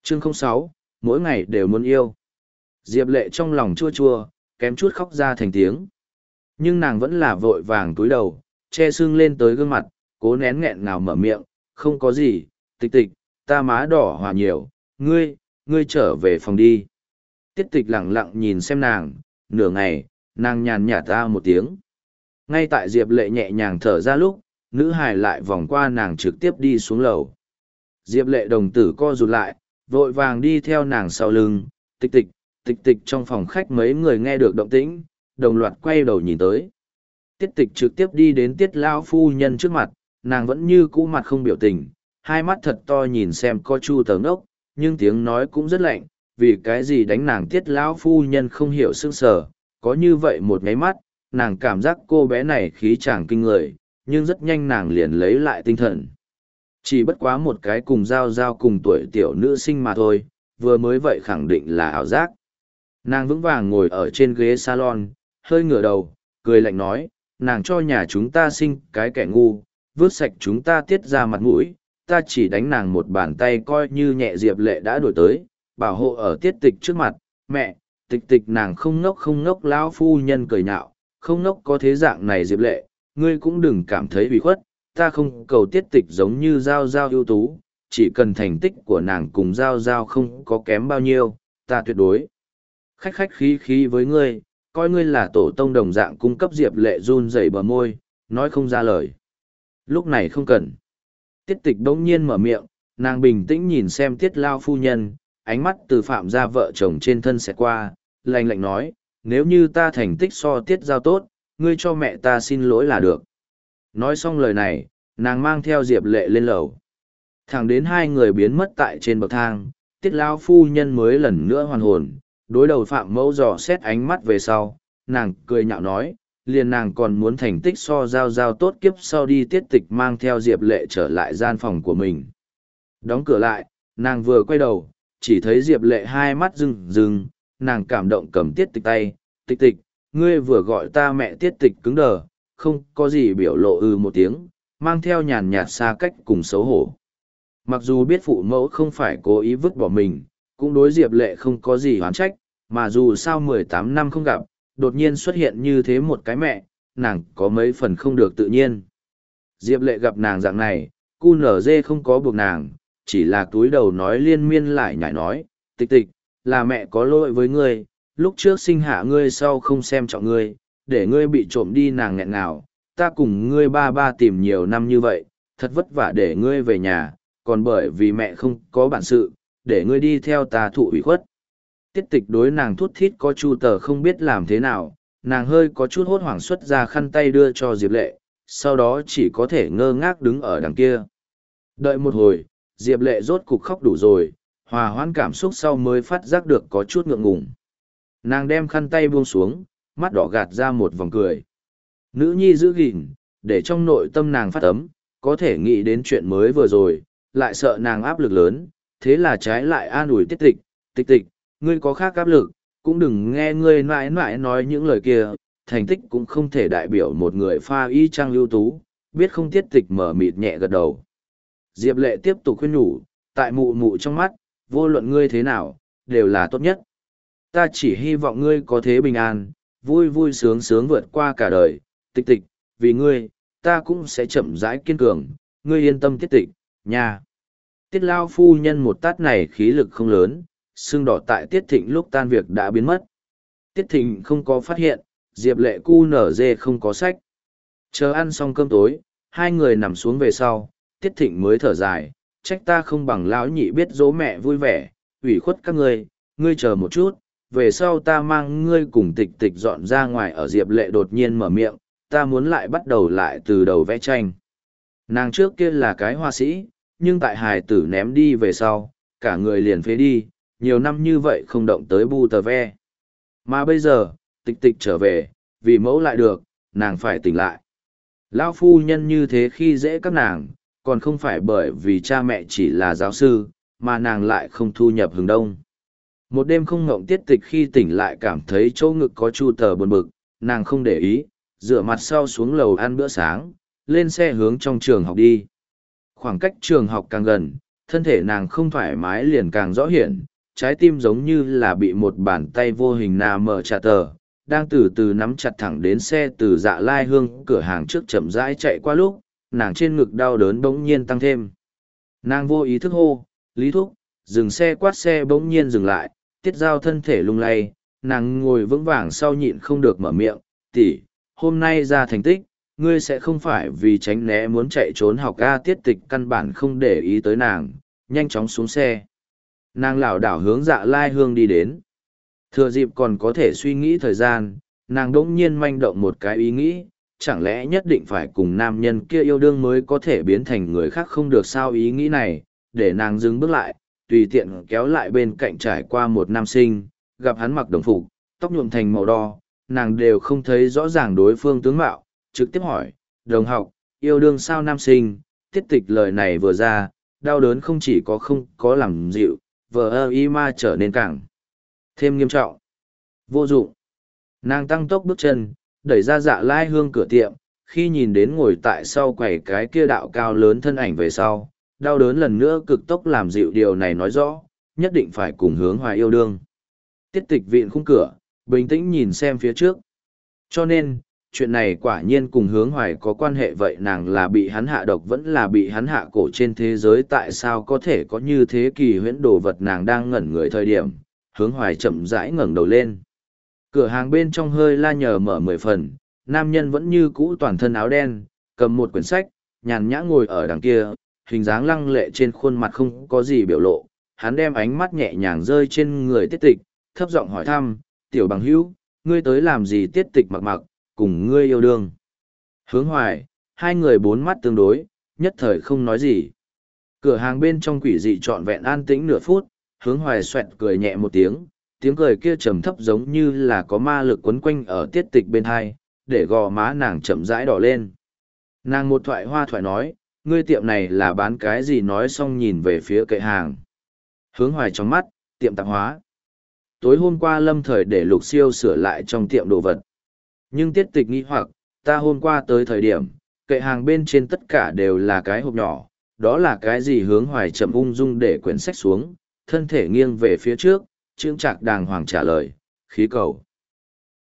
Chương 06, mỗi ngày đều muốn yêu. Diệp Lệ trong lòng chua chua, kém chút khóc ra thành tiếng. Nhưng nàng vẫn là vội vàng túi đầu, che sưng lên tới gương mặt, cố nén nghẹn ngào mở miệng, không có gì, tịch tịch, ta má đỏ hòa nhiều, ngươi trở về phòng đi. Tiết tịch lặng lặng nhìn xem nàng, nửa ngày, nàng nhàn nhạt ra một tiếng. Ngay tại Diệp Lệ nhẹ nhàng thở ra lúc, nữ hài lại vòng qua nàng trực tiếp đi xuống lầu. Diệp Lệ đồng tử co rụt lại, vội vàng đi theo nàng sau lưng, tịch tịch trong phòng khách mấy người nghe được động tĩnh, đồng loạt quay đầu nhìn tới. Tiết tịch trực tiếp đi đến tiết lão phu nhân trước mặt, nàng vẫn như cũ mặt không biểu tình, hai mắt thật to nhìn xem có chu tờ ngốc, nhưng tiếng nói cũng rất lạnh, vì cái gì đánh nàng tiết lão phu nhân không hiểu sương sở, có như vậy một nháy mắt, nàng cảm giác cô bé này khí chàng kinh người, nhưng rất nhanh nàng liền lấy lại tinh thần. Chỉ bất quá một cái cùng giao cùng tuổi tiểu nữ sinh mà thôi, vừa mới vậy khẳng định là ảo giác. Nàng vững vàng ngồi ở trên ghế salon, hơi ngửa đầu, cười lạnh nói, nàng cho nhà chúng ta sinh cái kẻ ngu, vứt sạch chúng ta tiết ra mặt mũi, ta chỉ đánh nàng một bàn tay coi như nhẹ. Diệp Lệ đã đổi tới, bảo hộ ở tiết tịch trước mặt, mẹ, tịch nàng không ngốc lão phu nhân cười nhạo, không ngốc có thế dạng này. Diệp Lệ, ngươi cũng đừng cảm thấy bị khuất, ta không cầu tiết tịch giống như giao ưu tú, chỉ cần thành tích của nàng cùng giao không có kém bao nhiêu, ta tuyệt đối khách khí với ngươi, coi ngươi là tổ tông đồng dạng cung cấp. Diệp Lệ run rẩy bờ môi, nói không ra lời. Lúc này không cần. Tiết tịch bỗng nhiên mở miệng, nàng bình tĩnh nhìn xem tiết lao phu nhân, ánh mắt từ phạm gia vợ chồng trên thân xẹt qua, lạnh lạnh nói, nếu như ta thành tích so tiết giao tốt, ngươi cho mẹ ta xin lỗi là được. Nói xong lời này, nàng mang theo Diệp Lệ lên lầu. Thẳng đến hai người biến mất tại trên bậc thang, tiết lao phu nhân mới lần nữa hoàn hồn, đối đầu phạm mẫu dò xét ánh mắt về sau, nàng cười nhạo nói, liền nàng còn muốn thành tích so giao tốt kiếp sau đi. Tiết tịch mang theo Diệp Lệ trở lại gian phòng của mình. Đóng cửa lại, nàng vừa quay đầu, chỉ thấy Diệp Lệ hai mắt rừng, nàng cảm động cầm tiết tịch tay, tịch, ngươi vừa gọi ta mẹ. Tiết tịch cứng đờ, không có gì biểu lộ một tiếng, mang theo nhàn nhạt xa cách cùng xấu hổ. Mặc dù biết phụ mẫu không phải cố ý vứt bỏ mình, cũng đối Diệp Lệ không có gì oán trách, mà dù sao 18 năm không gặp, đột nhiên xuất hiện như thế một cái mẹ, nàng có mấy phần không được tự nhiên. Diệp Lệ gặp nàng dạng này, cu nở dê không có buộc nàng, chỉ là túi đầu nói liên miên lại nhảy nói, tịch, là mẹ có lỗi với ngươi, lúc trước sinh hạ ngươi sau không xem trọng ngươi, để ngươi bị trộm đi. Nàng nghẹn ngào, ta cùng ngươi ba tìm nhiều năm như vậy, thật vất vả để ngươi về nhà, còn bởi vì mẹ không có bản sự, để ngươi đi theo ta thụ ủy khuất. Tiết tịch đối nàng thút thít có chu tờ không biết làm thế nào, nàng hơi có chút hốt hoảng xuất ra khăn tay đưa cho Diệp Lệ, sau đó chỉ có thể ngơ ngác đứng ở đằng kia. Đợi một hồi, Diệp Lệ rốt cục khóc đủ rồi, hòa hoãn cảm xúc sau mới phát giác được có chút ngượng ngùng. Nàng đem khăn tay buông xuống, mắt đỏ gạt ra một vòng cười. Nữ nhi giữ gìn, để trong nội tâm nàng phát ấm, có thể nghĩ đến chuyện mới vừa rồi, lại sợ nàng áp lực lớn, thế là trái lại an ủi tiết tịch, ngươi có khác áp lực, cũng đừng nghe ngươi mãi mãi nói những lời kia, thành tích cũng không thể đại biểu một người pha y trang ưu tú, biết không. Tiết tịch mở mịt nhẹ gật đầu. Diệp Lệ tiếp tục khuyên nhủ, tại mụ trong mắt, vô luận ngươi thế nào, đều là tốt nhất. Ta chỉ hy vọng ngươi có thế bình an, vui sướng vượt qua cả đời. Tịch, vì ngươi, ta cũng sẽ chậm rãi kiên cường, ngươi yên tâm. Tiết tịch, nha. Tiết lao phu nhân một tát này khí lực không lớn, sưng đỏ tại Tiết Thịnh lúc tan việc đã biến mất. Tiết Thịnh không có phát hiện, Diệp Lệ cu nở dê không có sách. Chờ ăn xong cơm tối, hai người nằm xuống về sau, Tiết Thịnh mới thở dài, trách ta không bằng lão nhị biết dỗ mẹ vui vẻ, ủy khuất các ngươi chờ một chút, về sau ta mang ngươi cùng tịch dọn ra ngoài ở. Diệp Lệ đột nhiên mở miệng, ta muốn lại bắt đầu lại từ đầu vẽ tranh. Nàng trước kia là cái họa sĩ, nhưng tại hài tử ném đi về sau, cả người liền phế đi, nhiều năm như vậy không động tới bu tờ ve. Mà bây giờ, tịch trở về, vì mẫu lại được, nàng phải tỉnh lại. Lão phu nhân như thế khi dễ các nàng, còn không phải bởi vì cha mẹ chỉ là giáo sư, mà nàng lại không thu nhập hướng đông. Một đêm không ngộng. Tiết tịch khi tỉnh lại cảm thấy chỗ ngực có chu tờ buồn bực, nàng không để ý, rửa mặt sau xuống lầu ăn bữa sáng, lên xe hướng trong trường học đi. Khoảng cách trường học càng gần, Thân thể nàng không thoải mái liền càng rõ hiển, trái tim giống như là bị một bàn tay vô hình nà mở chặt tờ, đang từ từ nắm chặt thẳng đến xe từ Dạ Lai Hương cửa hàng trước chậm rãi chạy qua lúc, nàng trên ngực đau đớn bỗng nhiên tăng thêm. Nàng vô ý thức hô, Lý Thúc, dừng xe, quát xe bỗng nhiên dừng lại, Tiết Giao thân thể lung lay, nàng ngồi vững vàng sau nhịn không được mở miệng, tỷ, hôm nay ra thành tích, ngươi sẽ không phải vì tránh né muốn chạy trốn học A. Tiết Tịch căn bản không để ý tới nàng, nhanh chóng xuống xe. Nàng lảo đảo hướng Dạ Lai Hương đi đến. Thừa dịp còn có thể suy nghĩ thời gian, nàng đỗng nhiên manh động một cái ý nghĩ, chẳng lẽ nhất định phải cùng nam nhân kia yêu đương mới có thể biến thành người khác không được sao. Ý nghĩ này, để nàng dừng bước lại, tùy tiện kéo lại bên cạnh trải qua một nam sinh, gặp hắn mặc đồng phục, tóc nhuộm thành màu đo, nàng đều không thấy rõ ràng đối phương tướng mạo, trực tiếp hỏi, đồng học, yêu đương sao nam sinh. Tiết Tịch lời này vừa ra, đau đớn không chỉ có không có làm dịu, vờ ơ y ma trở nên càng thêm nghiêm trọng. Vô dụng. Nàng tăng tốc bước chân, đẩy ra Dạ Lai Hương cửa tiệm, khi nhìn đến ngồi tại sau quầy cái kia đạo cao lớn thân ảnh về sau, đau đớn lần nữa cực tốc làm dịu. Điều này nói rõ, nhất định phải cùng Hướng Hoài yêu đương. Tiết Tịch vịn khung cửa, bình tĩnh nhìn xem phía trước. Cho nên, chuyện này quả nhiên cùng Hướng Hoài có quan hệ. Vậy nàng là bị hắn hạ độc vẫn là bị hắn hạ cổ? Trên thế giới tại sao có thể có như thế kỳ huyễn đồ vật? Nàng đang ngẩn người thời điểm, Hướng Hoài chậm rãi ngẩng đầu lên. Cửa hàng bên trong hơi la nhờ mở 10 phần, nam nhân vẫn như cũ toàn thân áo đen, cầm một quyển sách, nhàn nhã ngồi ở đằng kia, hình dáng lăng lệ, trên khuôn mặt không có gì biểu lộ. Hắn đem ánh mắt nhẹ nhàng rơi trên người Tiết Tịch, thấp giọng hỏi thăm, tiểu bằng hữu, ngươi tới làm gì? Tiết Tịch mặc mặc, cùng ngươi yêu đương. Hướng Hoài, hai người bốn mắt tương đối, nhất thời không nói gì. Cửa hàng bên trong quỷ dị trọn vẹn an tĩnh nửa phút, Hướng Hoài xoẹt cười nhẹ một tiếng, tiếng cười kia trầm thấp giống như là có ma lực quấn quanh ở Tiết Tịch bên hai, để gò má nàng chậm rãi đỏ lên. Nàng một thoại hoa thoại nói, ngươi tiệm này là bán cái gì? Nói xong nhìn về phía kệ hàng. Hướng Hoài trong mắt, tiệm tạp hóa. Tối hôm qua Lâm Thời để Lục Siêu sửa lại trong tiệm đồ vật. Nhưng Tiết Tịch nghi hoặc, ta hôm qua tới thời điểm, kệ hàng bên trên tất cả đều là cái hộp nhỏ, đó là cái gì? Hướng Hoài chậm ung dung để quyển sách xuống, thân thể nghiêng về phía trước, chững chạc đàng hoàng trả lời, khí cầu.